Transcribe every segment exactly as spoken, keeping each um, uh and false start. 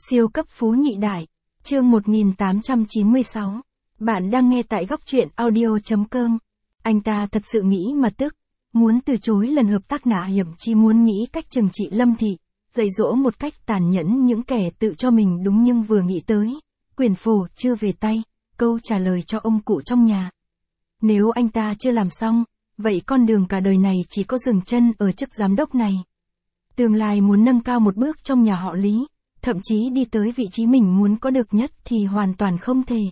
Siêu cấp phú nhị đại, chương một nghìn tám trăm chín mươi sáu. Bạn đang nghe tại góc truyện audio.com. Anh ta thật sự nghĩ mà tức, muốn từ chối lần hợp tác nạ hiểm chi muốn nghĩ cách trừng trị Lâm Thị, dạy dỗ một cách tàn nhẫn những kẻ tự cho mình đúng nhưng vừa nghĩ tới. Quyển phổ chưa về tay, câu trả lời cho ông cụ trong nhà. Nếu anh ta chưa làm xong, vậy con đường cả đời này chỉ có dừng chân ở chức giám đốc này. Tương lai muốn nâng cao một bước trong nhà họ Lý, thậm chí đi tới vị trí mình muốn có được nhất thì hoàn toàn không thể.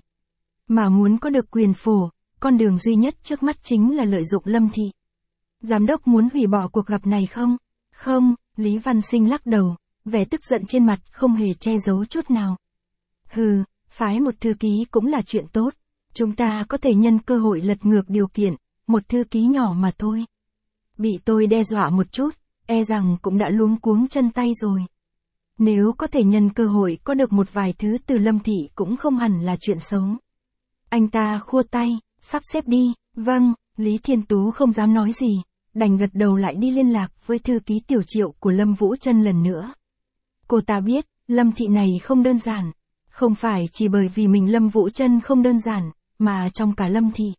Mà muốn có được quyền phổ, con đường duy nhất trước mắt chính là lợi dụng Lâm Thị. Giám đốc muốn hủy bỏ cuộc gặp này không? Không, Lý Văn Sinh lắc đầu, vẻ tức giận trên mặt không hề che giấu chút nào. Hừ, phái một thư ký cũng là chuyện tốt. Chúng ta có thể nhân cơ hội lật ngược điều kiện, một thư ký nhỏ mà thôi. Bị tôi đe dọa một chút, e rằng cũng đã luống cuống chân tay rồi. Nếu có thể nhân cơ hội có được một vài thứ từ Lâm Thị cũng không hẳn là chuyện xấu. Anh ta khua tay, sắp xếp đi. Vâng, Lý Thiên Tú không dám nói gì, đành gật đầu lại đi liên lạc với thư ký tiểu Triệu của Lâm Vũ Trân lần nữa. Cô ta biết, Lâm Thị này không đơn giản. Không phải chỉ bởi vì mình Lâm Vũ Trân không đơn giản, mà trong cả Lâm Thị.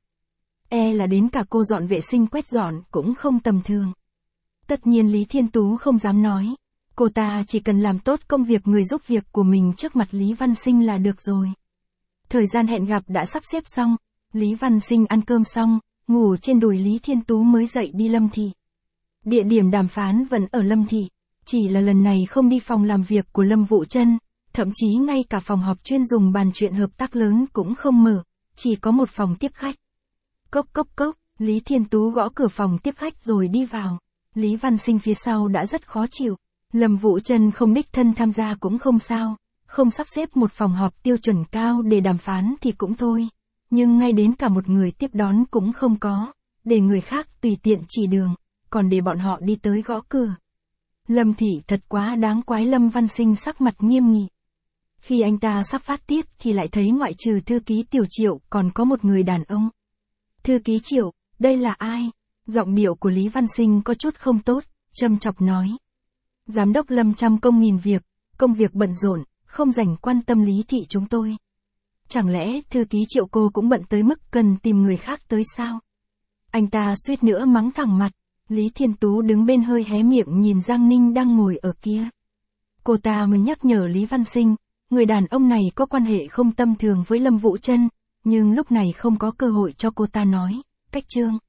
E là đến cả cô dọn vệ sinh quét dọn cũng không tầm thường. Tất nhiên Lý Thiên Tú không dám nói. Cô ta chỉ cần làm tốt công việc người giúp việc của mình trước mặt Lý Văn Sinh là được rồi. Thời gian hẹn gặp đã sắp xếp xong, Lý Văn Sinh ăn cơm xong, ngủ trên đùi Lý Thiên Tú mới dậy đi Lâm Thị. Địa điểm đàm phán vẫn ở Lâm Thị, chỉ là lần này không đi phòng làm việc của Lâm Vũ Trân, thậm chí ngay cả phòng họp chuyên dùng bàn chuyện hợp tác lớn cũng không mở, chỉ có một phòng tiếp khách. Cốc cốc cốc, Lý Thiên Tú gõ cửa phòng tiếp khách rồi đi vào. Lý Văn Sinh phía sau đã rất khó chịu. Lâm Vũ Trân không đích thân tham gia cũng không sao, không sắp xếp một phòng họp tiêu chuẩn cao để đàm phán thì cũng thôi, nhưng ngay đến cả một người tiếp đón cũng không có, để người khác tùy tiện chỉ đường, còn để bọn họ đi tới gõ cửa. Lâm Thị thật quá đáng quái. Lâm Văn Sinh sắc mặt nghiêm nghị. Khi anh ta sắp phát tiếp thì lại thấy ngoại trừ thư ký tiểu Triệu còn có một người đàn ông. Thư ký Triệu, đây là ai? Giọng điệu của Lý Văn Sinh có chút không tốt, châm chọc nói. Giám đốc Lâm trăm công nghìn việc, công việc bận rộn, không rảnh quan tâm Lý Thị chúng tôi. Chẳng lẽ thư ký Triệu cô cũng bận tới mức cần tìm người khác tới sao? Anh ta suýt nữa mắng thẳng mặt. Lý Thiên Tú đứng bên hơi hé miệng nhìn Giang Ninh đang ngồi ở kia. Cô ta mới nhắc nhở Lý Văn Sinh, người đàn ông này có quan hệ không tầm thường với Lâm Vũ Trân, nhưng lúc này không có cơ hội cho cô ta nói. Cách chương